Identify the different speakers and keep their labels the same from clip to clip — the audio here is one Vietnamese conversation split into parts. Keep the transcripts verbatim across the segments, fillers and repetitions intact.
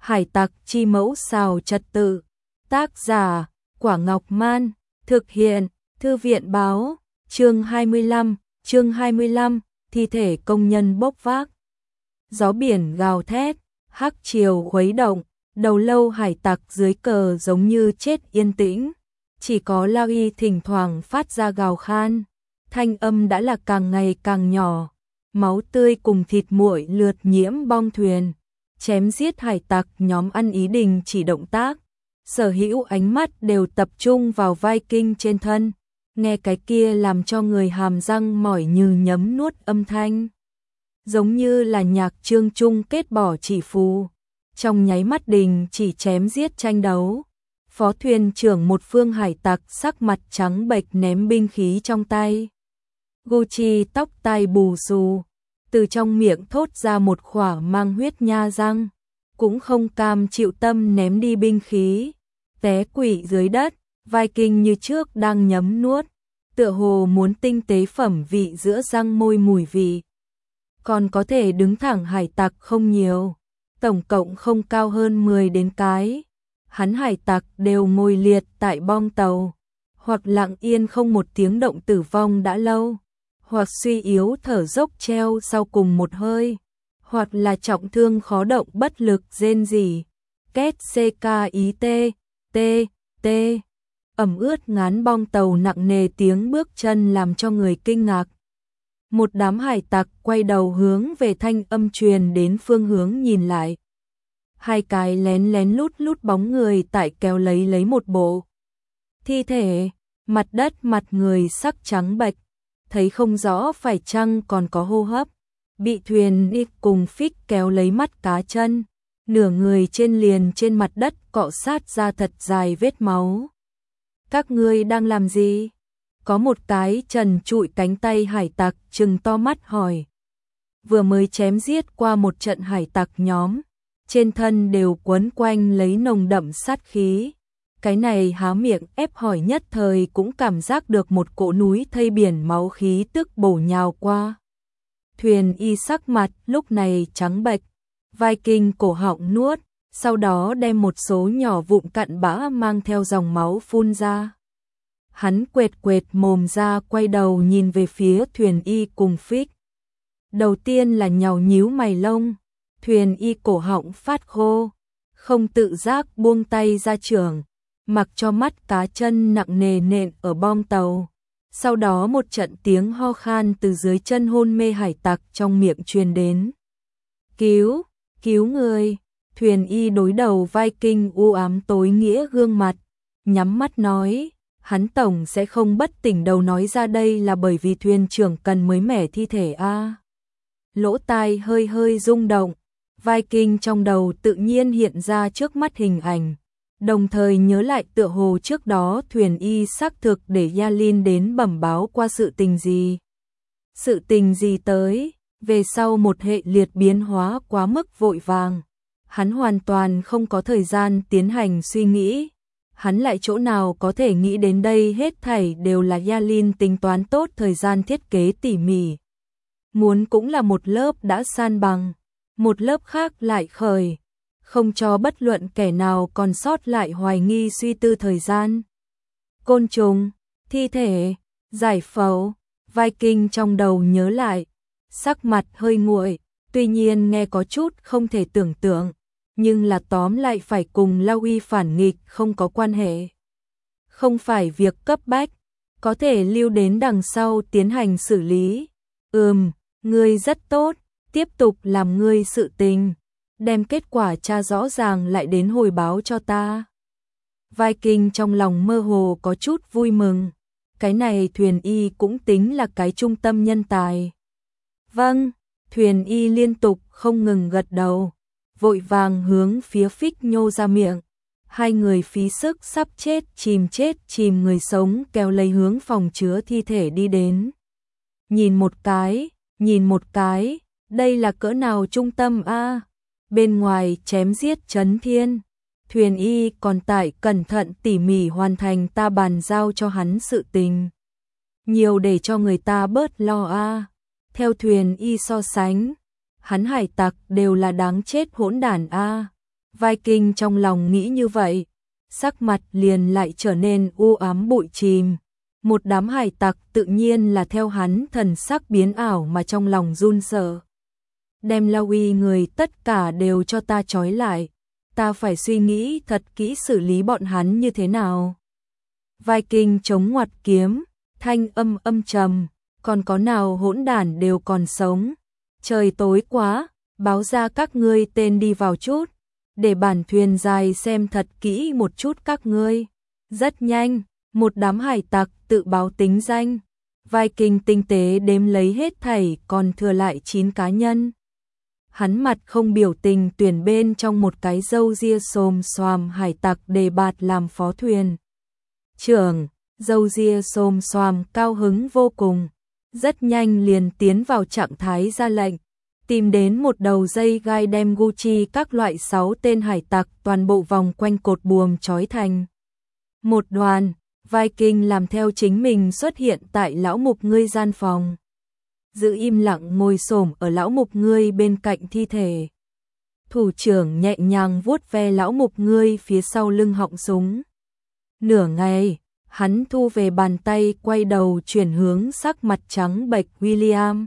Speaker 1: Hải tặc chi mẫu xào trật tự. Tác giả, Quả Ngọc Man. Thực hiện, Thư viện báo. Chương hai mươi lăm, chương hai mươi lăm, thi thể công nhân bốc vác. Gió biển gào thét, hắc chiều khuấy động, đầu lâu hải tặc dưới cờ giống như chết yên tĩnh. Chỉ có Lao Y thỉnh thoảng phát ra gào khan, thanh âm đã là càng ngày càng nhỏ. Máu tươi cùng thịt muội lượt nhiễm bong thuyền, chém giết hải tặc nhóm ăn ý đình chỉ động tác. Sở hữu ánh mắt đều tập trung vào Viking trên thân, nghe cái kia làm cho người hàm răng mỏi như nhấm nuốt âm thanh. Giống như là nhạc chương chung kết bỏ chỉ phù, trong nháy mắt đình chỉ chém giết tranh đấu. Phó thuyền trưởng một phương hải tặc sắc mặt trắng bệch ném binh khí trong tay. Gucci tóc tai bù xù, từ trong miệng thốt ra một khỏa mang huyết nha răng, cũng không cam chịu tâm ném đi binh khí, té quỵ dưới đất. Viking như trước đang nhấm nuốt, tựa hồ muốn tinh tế phẩm vị giữa răng môi mùi vị. Còn có thể đứng thẳng hải tặc không nhiều, tổng cộng không cao hơn mười đến cái. Hắn hải tặc đều ngồi liệt tại bong tàu, hoặc lặng yên không một tiếng động tử vong đã lâu, hoặc suy yếu thở dốc treo sau cùng một hơi, hoặc là trọng thương khó động bất lực rên rỉ. Két ck ý tê, tê, tê. Ẩm ướt ngán bong tàu nặng nề tiếng bước chân làm cho người kinh ngạc. Một đám hải tặc quay đầu hướng về thanh âm truyền đến phương hướng nhìn lại. Hai cái lén lén lút lút bóng người tại kéo lấy lấy một bộ thi thể, mặt đất mặt người sắc trắng bệch, thấy không rõ phải chăng còn có hô hấp, bị thuyền đi cùng phích kéo lấy mắt cá chân, nửa người trên liền trên mặt đất cọ sát ra thật dài vết máu. Các ngươi đang làm gì? Có một cái trần trụi cánh tay hải tặc trừng to mắt hỏi. Vừa mới chém giết qua một trận hải tặc nhóm, trên thân đều quấn quanh lấy nồng đậm sát khí. Cái này há miệng ép hỏi nhất thời cũng cảm giác được một cỗ núi thây biển máu khí tức bổ nhào qua. Thuyền y sắc mặt lúc này trắng bệch, Viking cổ họng nuốt, sau đó đem một số nhỏ vụn cặn bã mang theo dòng máu phun ra. Hắn quệt quệt mồm ra quay đầu nhìn về phía thuyền y cùng phích. Đầu tiên là nhàu nhíu mày lông, thuyền y cổ họng phát khô, không tự giác buông tay ra trường, mặc cho mắt cá chân nặng nề nện ở bong tàu. Sau đó một trận tiếng ho khan từ dưới chân hôn mê hải tặc trong miệng truyền đến. Cứu, cứu người. Thuyền y đối đầu Viking u ám tối nghĩa gương mặt, nhắm mắt nói, hắn tổng sẽ không bất tỉnh đầu nói ra đây là bởi vì thuyền trưởng cần mới mẻ thi thể a. À. Lỗ tai hơi hơi rung động, Viking trong đầu tự nhiên hiện ra trước mắt hình ảnh, đồng thời nhớ lại tựa hồ trước đó thuyền y xác thực để Yalin đến bẩm báo qua sự tình gì. Sự tình gì tới, về sau một hệ liệt biến hóa quá mức vội vàng. Hắn hoàn toàn không có thời gian tiến hành suy nghĩ. Hắn lại chỗ nào có thể nghĩ đến đây hết thảy đều là Yalin tính toán tốt thời gian thiết kế tỉ mỉ. Muốn cũng là một lớp đã san bằng, một lớp khác lại khởi, không cho bất luận kẻ nào còn sót lại hoài nghi suy tư thời gian. Côn trùng, thi thể, giải phẫu, Viking trong đầu nhớ lại, sắc mặt hơi nguội, tuy nhiên nghe có chút không thể tưởng tượng. Nhưng là tóm lại phải cùng Lao Y phản nghịch không có quan hệ. Không phải việc cấp bách, có thể lưu đến đằng sau tiến hành xử lý. Ừm, ngươi rất tốt, tiếp tục làm ngươi sự tình, đem kết quả tra rõ ràng lại đến hồi báo cho ta. Viking trong lòng mơ hồ có chút vui mừng, cái này thuyền y cũng tính là cái trung tâm nhân tài. Vâng, thuyền y liên tục không ngừng gật đầu, vội vàng hướng phía phích nhô ra miệng. Hai người phí sức sắp chết chìm chết chìm người sống kéo lấy hướng phòng chứa thi thể đi đến. Nhìn một cái, nhìn một cái, đây là cỡ nào trung tâm a? Bên ngoài chém giết chấn thiên, thuyền y còn tại cẩn thận tỉ mỉ hoàn thành ta bàn giao cho hắn sự tình. Nhiều để cho người ta bớt lo a. Theo thuyền y so sánh, hắn hải tặc đều là đáng chết hỗn đản a. Viking trong lòng nghĩ như vậy, sắc mặt liền lại trở nên u ám bụi chìm. Một đám hải tặc tự nhiên là theo hắn thần sắc biến ảo mà trong lòng run sợ. Đem La Uy người tất cả đều cho ta trói lại, ta phải suy nghĩ thật kỹ xử lý bọn hắn như thế nào. Viking chống ngoặt kiếm, thanh âm âm trầm, còn có nào hỗn đản đều còn sống. Trời tối quá, báo ra các ngươi tên đi vào chút, để bản thuyền dài xem thật kỹ một chút các ngươi. Rất nhanh, một đám hải tặc tự báo tính danh. Viking tinh tế đếm lấy hết thảy còn thừa lại chín cá nhân. Hắn mặt không biểu tình tuyển bên trong một cái râu ria xồm xoàm hải tặc đề bạt làm phó thuyền trưởng. Râu ria xồm xoàm cao hứng vô cùng, rất nhanh liền tiến vào trạng thái ra lệnh, tìm đến một đầu dây gai đem Gucci các loại sáu tên hải tặc toàn bộ vòng quanh cột buồm trói thành một đoàn. Viking làm theo chính mình xuất hiện tại lão mục ngươi gian phòng, giữ im lặng ngồi xổm ở lão mục ngươi bên cạnh thi thể. Thủ trưởng nhẹ nhàng vuốt ve lão mục ngươi phía sau lưng họng súng. Nửa ngày, hắn thu về bàn tay, quay đầu chuyển hướng sắc mặt trắng bệch William.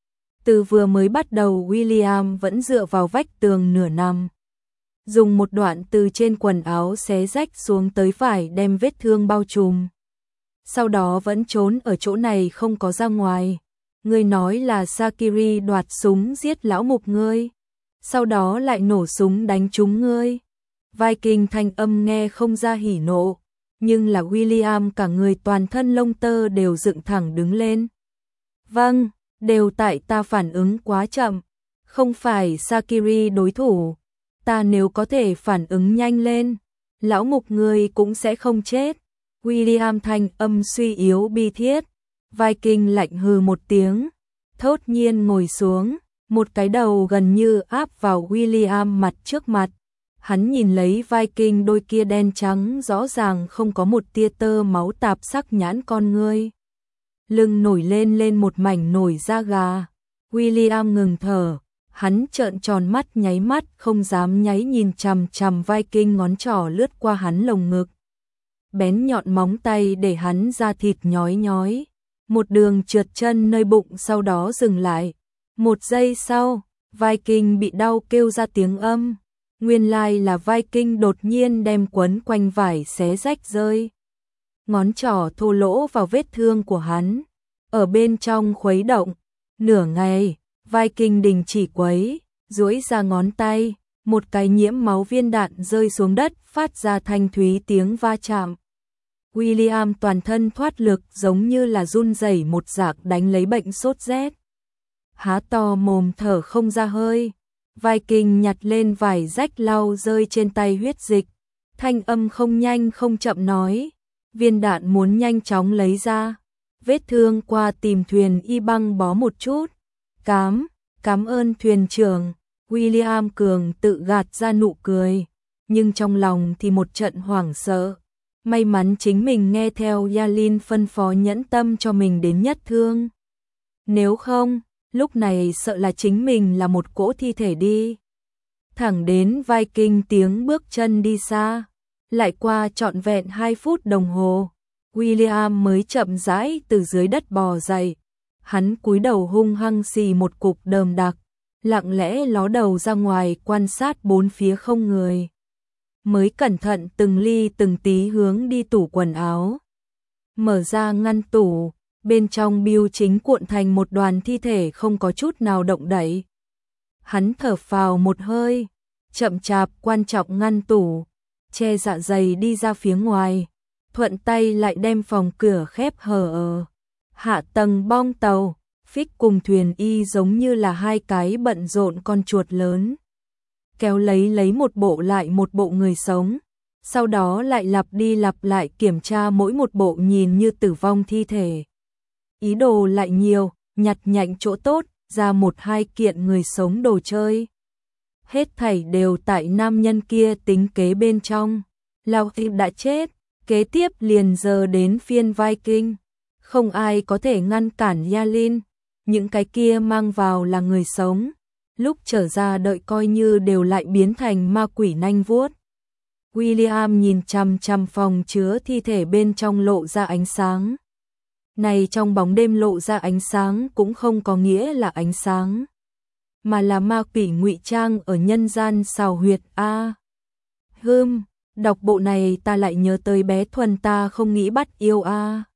Speaker 1: Từ vừa mới bắt đầu William vẫn dựa vào vách tường nửa năm, dùng một đoạn từ trên quần áo xé rách xuống tới vải đem vết thương bao trùm. Sau đó vẫn trốn ở chỗ này không có ra ngoài. Ngươi nói là Sakiri đoạt súng giết lão mục ngươi, sau đó lại nổ súng đánh trúng ngươi. Viking thanh âm nghe không ra hỉ nộ, nhưng là William cả người toàn thân lông tơ đều dựng thẳng đứng lên. Vâng, đều tại ta phản ứng quá chậm, không phải Sakiri đối thủ. Ta nếu có thể phản ứng nhanh lên, lão mục ngươi cũng sẽ không chết. William thanh âm suy yếu bi thiết. Viking lạnh hừ một tiếng, thốt nhiên ngồi xuống, một cái đầu gần như áp vào William mặt trước mặt. Hắn nhìn lấy Viking đôi kia đen trắng rõ ràng không có một tia tơ máu tạp sắc nhãn con ngươi. Lưng nổi lên lên một mảnh nổi da gà. William ngừng thở, hắn trợn tròn mắt nháy mắt không dám nháy nhìn chằm chằm Viking, ngón trỏ lướt qua hắn lồng ngực. Bén nhọn móng tay để hắn da thịt nhói nhói. Một đường trượt chân nơi bụng, sau đó dừng lại. Một giây sau, Viking bị đau kêu ra tiếng âm. Nguyên lai là Viking đột nhiên đem quấn quanh vải xé rách rơi. Ngón trỏ thô lỗ vào vết thương của hắn, ở bên trong khuấy động. Nửa ngày, Viking đình chỉ quấy, duỗi ra ngón tay, một cái nhiễm máu viên đạn rơi xuống đất, phát ra thanh thúy tiếng va chạm. William toàn thân thoát lực, giống như là run rẩy một dạng đánh lấy bệnh sốt rét. Há to mồm thở không ra hơi. Viking nhặt lên vải rách lau rơi trên tay huyết dịch. Thanh âm không nhanh không chậm nói. Viên đạn muốn nhanh chóng lấy ra. Vết thương qua tìm thuyền y băng bó một chút. Cám, cảm ơn thuyền trưởng. William cường tự gạt ra nụ cười. Nhưng trong lòng thì một trận hoảng sợ. May mắn chính mình nghe theo Yalin phân phó nhẫn tâm cho mình đến nhất thương. Nếu không, lúc này sợ là chính mình là một cỗ thi thể đi. Thẳng đến Viking tiếng bước chân đi xa. Lại qua trọn vẹn hai phút đồng hồ, William mới chậm rãi từ dưới đất bò dậy. Hắn cúi đầu hung hăng xì một cục đờm đặc, lặng lẽ ló đầu ra ngoài quan sát bốn phía không người. Mới cẩn thận từng ly từng tí hướng đi tủ quần áo. Mở ra ngăn tủ, bên trong bưu chính cuộn thành một đoàn thi thể không có chút nào động đậy. Hắn thở phào một hơi, chậm chạp quan trọng ngăn tủ, che dạ dày đi ra phía ngoài, thuận tay lại đem phòng cửa khép hờ ờ. Hạ tầng bong tàu, Phích cùng thuyền y giống như là hai cái bận rộn con chuột lớn. Kéo lấy lấy một bộ lại một bộ người sống, sau đó lại lặp đi lặp lại kiểm tra mỗi một bộ nhìn như tử vong thi thể. Ý đồ lại nhiều, nhặt nhạnh chỗ tốt, ra một hai kiện người sống đồ chơi. Hết thảy đều tại nam nhân kia tính kế bên trong. Lao Tim đã chết, kế tiếp liền giờ đến phiên Viking. Không ai có thể ngăn cản Yalin, những cái kia mang vào là người sống. lúc trở ra đợi coi như đều lại biến thành ma quỷ nanh vuốt. William nhìn chằm chằm phòng chứa thi thể bên trong lộ ra ánh sáng. Này trong bóng đêm lộ ra ánh sáng cũng không có nghĩa là ánh sáng, mà là ma quỷ ngụy trang ở nhân gian xào huyệt a. À, hừm, đọc bộ này ta lại nhớ tới bé Thuần ta không nghĩ bắt yêu a. À.